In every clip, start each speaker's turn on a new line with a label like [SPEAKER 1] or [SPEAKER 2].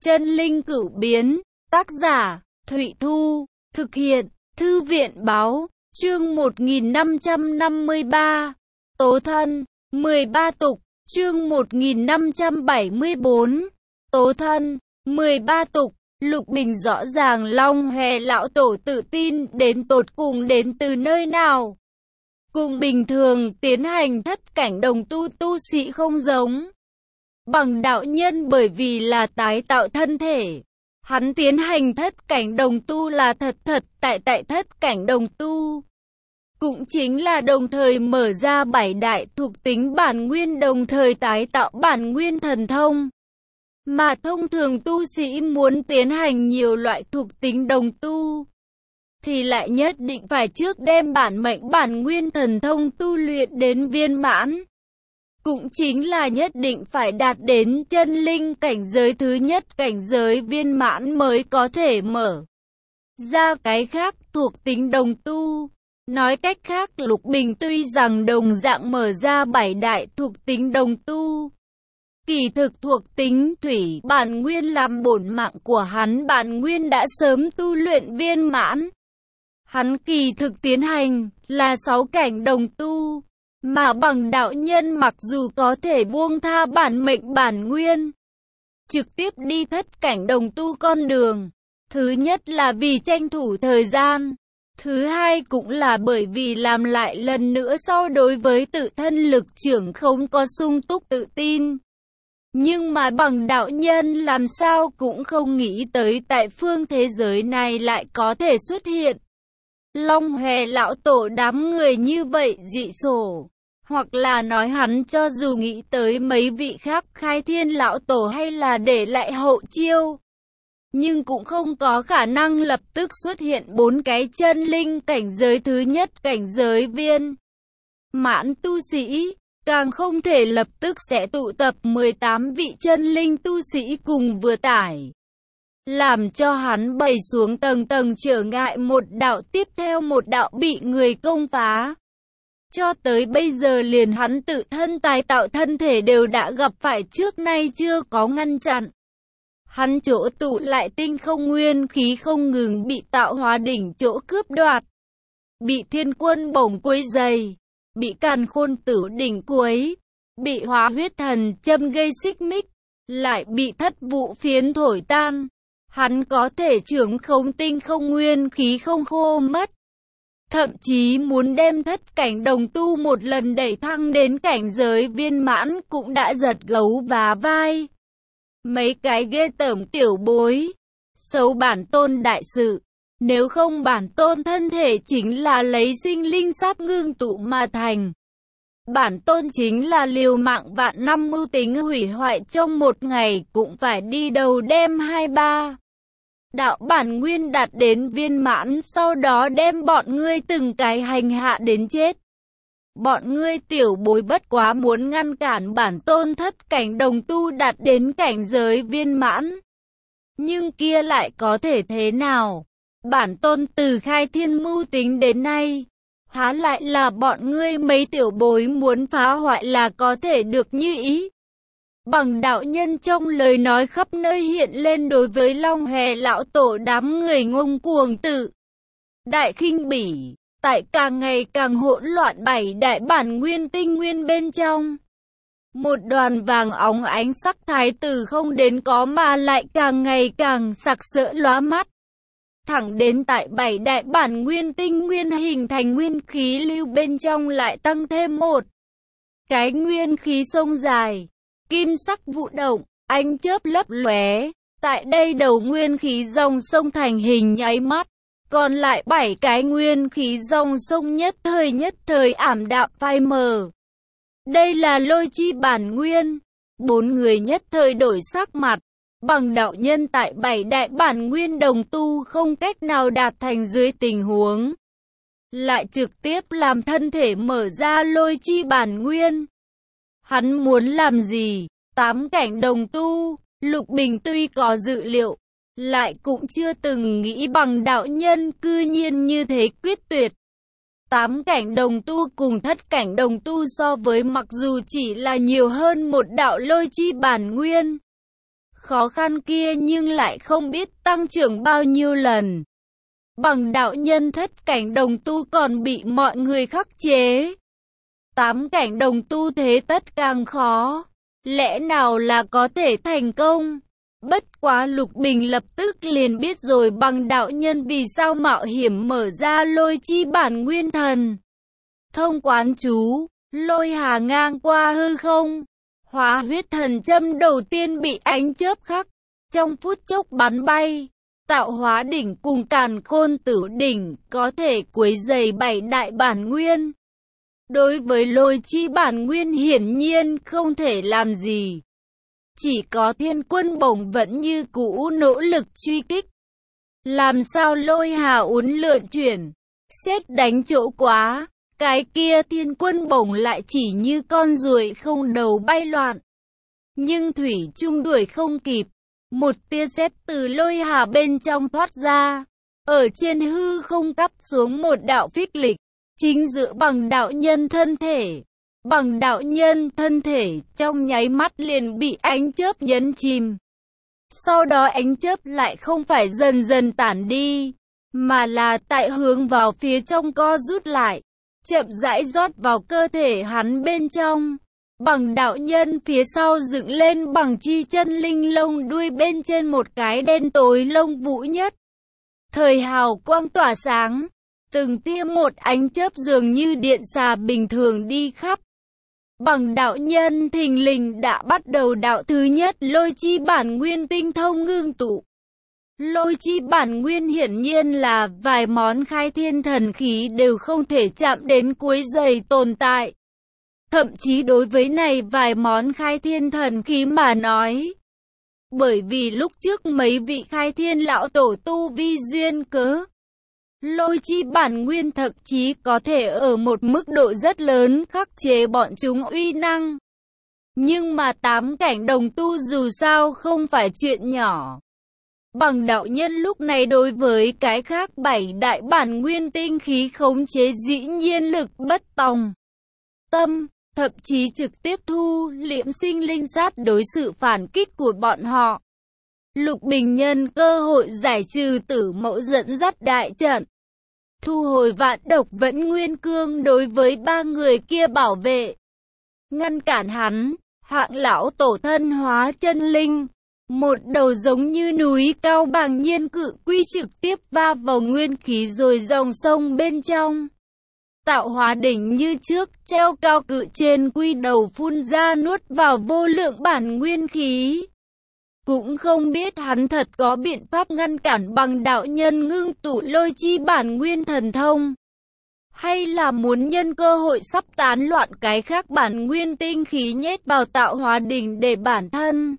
[SPEAKER 1] Chân linh cửu biến, tác giả, Thụy Thu, thực hiện, Thư viện báo, chương 1553, Tố thân, 13 tục, chương 1574, Tố thân, 13 tục. Lục Bình rõ ràng Long Hòe lão tổ tự tin đến tột cùng đến từ nơi nào. Cùng bình thường tiến hành thất cảnh đồng tu sĩ không giống. Bằng đạo nhân bởi vì là tái tạo thân thể, hắn tiến hành thất cảnh đồng tu là thật tại thất cảnh đồng tu. Cũng chính là đồng thời mở ra 7 đại thuộc tính bản nguyên, đồng thời tái tạo bản nguyên thần thông. Mà thông thường tu sĩ muốn tiến hành nhiều loại thuộc tính đồng tu, thì lại nhất định phải trước đem bản mệnh bản nguyên thần thông tu luyện đến viên mãn. Cũng chính là nhất định phải đạt đến chân linh cảnh giới thứ nhất, cảnh giới viên mãn mới có thể mở ra cái khác thuộc tính đồng tu. Nói cách khác, Lục Bình tuy rằng đồng dạng mở ra 7 đại thuộc tính đồng tu, kỳ thực thuộc tính thủy bản nguyên làm bổn mạng của hắn bản nguyên đã sớm tu luyện viên mãn. Hắn kỳ thực tiến hành là 6 cảnh đồng tu, mà bằng đạo nhân mặc dù có thể buông tha bản mệnh bản nguyên, trực tiếp đi thất cảnh đồng tu con đường. Thứ nhất là vì tranh thủ thời gian, thứ hai cũng là bởi vì làm lại lần nữa sau đối với tự thân lực trưởng không có sung túc tự tin. Nhưng mà bằng đạo nhân làm sao cũng không nghĩ tới tại phương thế giới này lại có thể xuất hiện Long Hòe lão tổ đám người như vậy dị sổ. Hoặc là nói hắn cho dù nghĩ tới mấy vị khác khai thiên lão tổ hay là để lại hậu chiêu, nhưng cũng không có khả năng lập tức xuất hiện 4 cái chân linh cảnh giới thứ nhất, cảnh giới viên mãn tu sĩ. Càng không thể lập tức sẽ tụ tập 18 vị chân linh tu sĩ cùng vừa tải, làm cho hắn bày xuống tầng trở ngại, một đạo tiếp theo một đạo bị người công phá. Cho tới bây giờ liền hắn tự thân tái tạo thân thể đều đã gặp phải trước nay chưa có ngăn chặn. Hắn chỗ tụ lại tinh không nguyên khí không ngừng bị tạo hóa đỉnh chỗ cướp đoạt, bị thiên quân bổng quấy dày, bị càn khôn tử đỉnh quấy, bị hóa huyết thần châm gây xích mích, lại bị thất vụ phiến thổi tan. Hắn có thể trưởng không tinh không nguyên khí không khô mất. Thậm chí muốn đem thất cảnh đồng tu một lần đẩy thăng đến cảnh giới viên mãn cũng đã giật gấu và vai. Mấy cái ghê tởm tiểu bối, xấu bản tôn đại sự. Nếu không bản tôn thân thể chính là lấy sinh linh sát ngưng tụ mà thành. Bản tôn chính là liều mạng vạn năm mưu tính hủy hoại trong một ngày cũng phải đi đầu đem 2-3 đạo bản nguyên đạt đến viên mãn, sau đó đem bọn ngươi từng cái hành hạ đến chết. Bọn ngươi tiểu bối bất quá muốn ngăn cản bản tôn thất cảnh đồng tu đạt đến cảnh giới viên mãn. Nhưng kia lại có thể thế nào? Bản tôn từ khai thiên mưu tính đến nay, há lại là bọn ngươi mấy tiểu bối muốn phá hoại là có thể được như ý. Bằng đạo nhân trong lời nói khắp nơi hiện lên đối với Long Hòe lão tổ đám người ngông cuồng tự đại khinh bỉ, tại càng ngày càng hỗn loạn 7 đại bản nguyên tinh nguyên bên trong. Một đoàn vàng óng ánh sắc thái từ không đến có mà lại càng ngày càng sặc sỡ lóa mắt. Thẳng đến tại 7 đại bản nguyên tinh nguyên hình thành nguyên khí lưu bên trong lại tăng thêm một cái nguyên khí sông dài, kim sắc vụ động, ánh chớp lấp lóe. Tại đây đầu nguyên khí dòng sông thành hình nháy mắt, còn lại 7 cái nguyên khí dòng sông nhất thời ảm đạm phai mờ. Đây là lôi chi bản nguyên. 4 người nhất thời đổi sắc mặt. Bằng đạo nhân tại 7 đại bản nguyên đồng tu không cách nào đạt thành dưới tình huống, lại trực tiếp làm thân thể mở ra lôi chi bản nguyên. Hắn muốn làm gì? 8 cảnh đồng tu, Lục Bình tuy có dự liệu, lại cũng chưa từng nghĩ bằng đạo nhân cư nhiên như thế quyết tuyệt. 8 cảnh đồng tu cùng thất cảnh đồng tu so với mặc dù chỉ là nhiều hơn một đạo lôi chi bản nguyên, khó khăn kia nhưng lại không biết tăng trưởng bao nhiêu lần. Bằng đạo nhân thất cảnh đồng tu còn bị mọi người khắc chế. 8 cảnh đồng tu thế tất càng khó. Lẽ nào là có thể thành công? Bất quá Lục Bình lập tức liền biết rồi bằng đạo nhân vì sao mạo hiểm mở ra lôi chi bản nguyên thần. Thông quán chú, lôi hà ngang qua hư không. Hóa huyết thần châm đầu tiên bị ánh chớp khắc, trong phút chốc bắn bay. Tạo hóa đỉnh cùng càn khôn tử đỉnh có thể quấy rầy 7 đại bản nguyên. Đối với lôi chi bản nguyên hiển nhiên không thể làm gì. Chỉ có Thiên Quân Bổng vẫn như cũ nỗ lực truy kích. Làm sao lôi hà uốn lượn chuyển, sét đánh chỗ quá, cái kia Thiên Quân Bổng lại chỉ như con ruồi không đầu bay loạn. Nhưng thủy chung đuổi không kịp, một tia sét từ lôi hà bên trong thoát ra, ở trên hư không cắt xuống một đạo phích lịch, chính giữa bằng đạo nhân thân thể. Bằng đạo nhân thân thể trong nháy mắt liền bị ánh chớp nhấn chìm. Sau đó ánh chớp lại không phải dần dần tản đi, mà là tại hướng vào phía trong co rút lại, chậm rãi rót vào cơ thể hắn bên trong. Bằng đạo nhân phía sau dựng lên bằng chi chân linh lông đuôi bên trên một cái đen tối lông vũ nhất. Thời hào quang tỏa sáng, từng tia một ánh chớp dường như điện xà bình thường đi khắp. Bằng đạo nhân thình lình đã bắt đầu đạo thứ nhất lôi chi bản nguyên tinh thông ngưng tụ. Lôi chi bản nguyên hiển nhiên là vài món khai thiên thần khí đều không thể chạm đến cuối giày tồn tại. Thậm chí đối với này vài món khai thiên thần khí mà nói. Bởi vì lúc trước mấy vị khai thiên lão tổ tu vi duyên cớ. Lôi chi bản nguyên thậm chí có thể ở một mức độ rất lớn khắc chế bọn chúng uy năng. Nhưng mà 8 cảnh đồng tu dù sao không phải chuyện nhỏ. Bằng đạo nhân lúc này đối với cái khác 7 đại bản nguyên tinh khí khống chế dĩ nhiên lực bất tòng tâm, thậm chí trực tiếp thu liễm sinh linh sát đối sự phản kích của bọn họ. Lục Bình nhân cơ hội giải trừ Tử Mẫu dẫn dắt đại trận. Thu hồi vạn độc vẫn nguyên cương đối với 3 người kia bảo vệ. Ngăn cản hắn, hạng lão tổ thân hóa chân linh. Một đầu giống như núi cao bàng nhiên cự quy trực tiếp va vào nguyên khí rồi dòng sông bên trong. Tạo hóa đỉnh như trước treo cao cự trên quy đầu phun ra nuốt vào vô lượng bản nguyên khí. Cũng không biết hắn thật có biện pháp ngăn cản bằng đạo nhân ngưng tụ lôi chi bản nguyên thần thông. Hay là muốn nhân cơ hội sắp tán loạn cái khác bản nguyên tinh khí nhét vào tạo hóa đỉnh để bản thân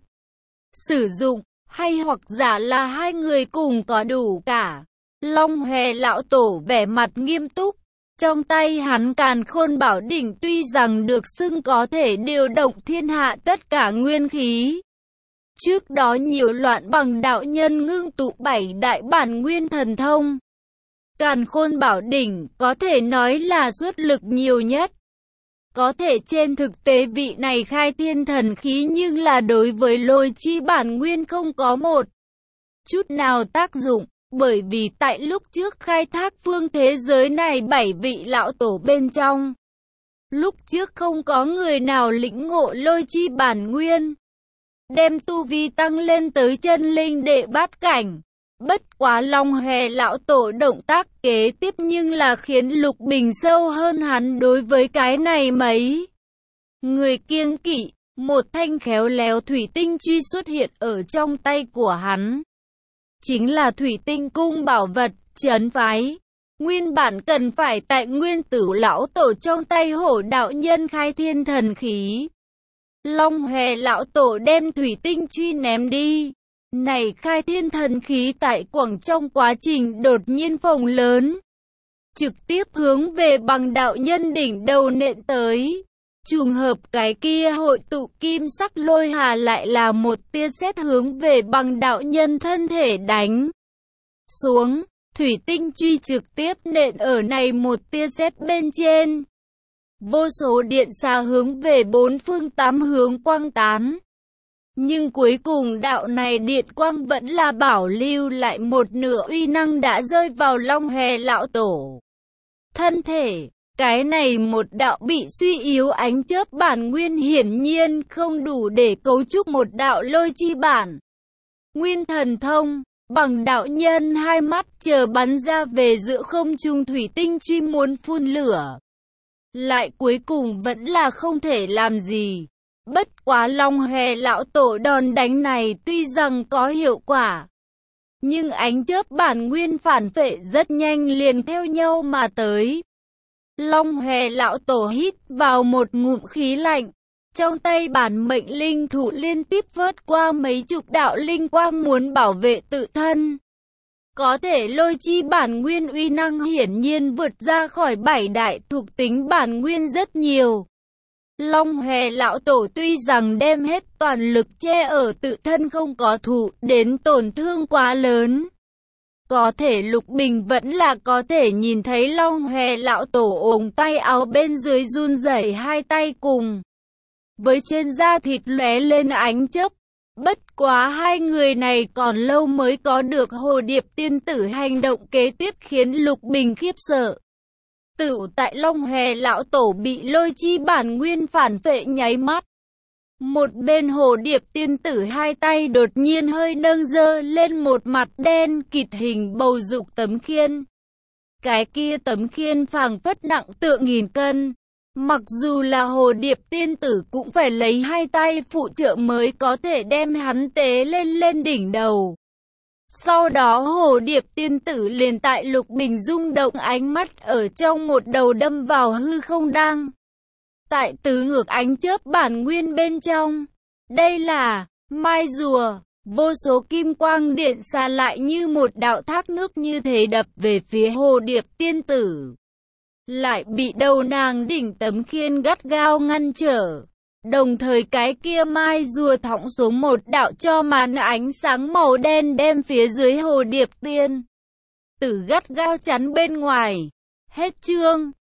[SPEAKER 1] sử dụng, hay hoặc giả là hai người cùng có đủ cả. Long Hòe lão tổ vẻ mặt nghiêm túc. Trong tay hắn càn khôn bảo đỉnh tuy rằng được xưng có thể điều động thiên hạ tất cả nguyên khí. Trước đó nhiều loạn bằng đạo nhân ngưng tụ 7 đại bản nguyên thần thông. Càn khôn bảo đỉnh có thể nói là xuất lực nhiều nhất. Có thể trên thực tế vị này khai thiên thần khí nhưng là đối với lôi chi bản nguyên không có một chút nào tác dụng. Bởi vì tại lúc trước khai thác phương thế giới này 7 vị lão tổ bên trong. Lúc trước không có người nào lĩnh ngộ lôi chi bản nguyên. Đem tu vi tăng lên tới chân linh đệ bát cảnh. Bất quá Long Hòe lão tổ động tác kế tiếp nhưng là khiến Lục Bình sâu hơn hắn đối với cái này mấy. Người kiêng kỵ, một thanh khéo léo thủy tinh truy xuất hiện ở trong tay của hắn. Chính là thủy tinh cung bảo vật, trấn phái. Nguyên bản cần phải tại nguyên tử lão tổ trong tay hổ đạo nhân khai thiên thần khí. Long Hòe lão tổ đem thủy tinh truy ném đi. Này khai thiên thần khí tại quảng trong quá trình đột nhiên phồng lớn. Trực tiếp hướng về bằng đạo nhân đỉnh đầu nện tới. Trùng hợp cái kia hội tụ kim sắc lôi hà lại là một tia sét hướng về bằng đạo nhân thân thể đánh xuống. Thủy tinh truy trực tiếp nện ở này một tia sét bên trên. Vô số điện xà hướng về 4 phương 8 hướng quang tán. Nhưng cuối cùng đạo này điện quang vẫn là bảo lưu lại một nửa uy năng đã rơi vào Long Hòe lão tổ. Thân thể, cái này một đạo bị suy yếu ánh chớp bản nguyên hiển nhiên không đủ để cấu trúc một đạo lôi chi bản nguyên thần thông. Bằng đạo nhân hai mắt chờ bắn ra về giữa không trung thủy tinh truy muốn phun lửa. Lại cuối cùng vẫn là không thể làm gì. Bất quá Long Hòe lão tổ đòn đánh này tuy rằng có hiệu quả, nhưng ánh chớp bản nguyên phản phệ rất nhanh liền theo nhau mà tới. Long Hòe lão tổ hít vào một ngụm khí lạnh. Trong tay bản mệnh linh thủ liên tiếp vớt qua mấy chục đạo linh quang muốn bảo vệ tự thân. Có thể lôi chi bản nguyên uy năng hiển nhiên vượt ra khỏi 7 đại thuộc tính bản nguyên rất nhiều. Long Hòe lão tổ tuy rằng đem hết toàn lực che ở tự thân không có thụ đến tổn thương quá lớn. Có thể Lục Bình vẫn là có thể nhìn thấy Long Hòe lão tổ ống tay áo bên dưới run rẩy hai tay cùng với trên da thịt lóe lên ánh chớp. Bất quá hai người này còn lâu mới có được hồ điệp tiên tử hành động kế tiếp khiến Lục Bình khiếp sợ. Tựu tại Long Hòe lão tổ bị lôi chi bản nguyên phản phệ nháy mắt. Một bên hồ điệp tiên tử hai tay đột nhiên hơi nâng dơ lên một mặt đen kịt hình bầu dục tấm khiên. Cái kia tấm khiên phảng phất nặng tựa nghìn cân. Mặc dù là hồ điệp tiên tử cũng phải lấy hai tay phụ trợ mới có thể đem hắn tế lên đỉnh đầu. Sau đó hồ điệp tiên tử liền tại Lục Bình rung động ánh mắt ở trong một đầu đâm vào hư không đang. Tại tứ ngược ánh chớp bản nguyên bên trong. Đây là mai rùa, vô số kim quang điện xa lại như một đạo thác nước như thế đập về phía hồ điệp tiên tử. Lại bị đầu nàng đỉnh tấm khiên gắt gao ngăn trở. Đồng thời cái kia mai rùa thõng xuống một đạo cho màn ánh sáng màu đen đem phía dưới hồ điệp tiên tử gắt gao chắn bên ngoài. Hết chương.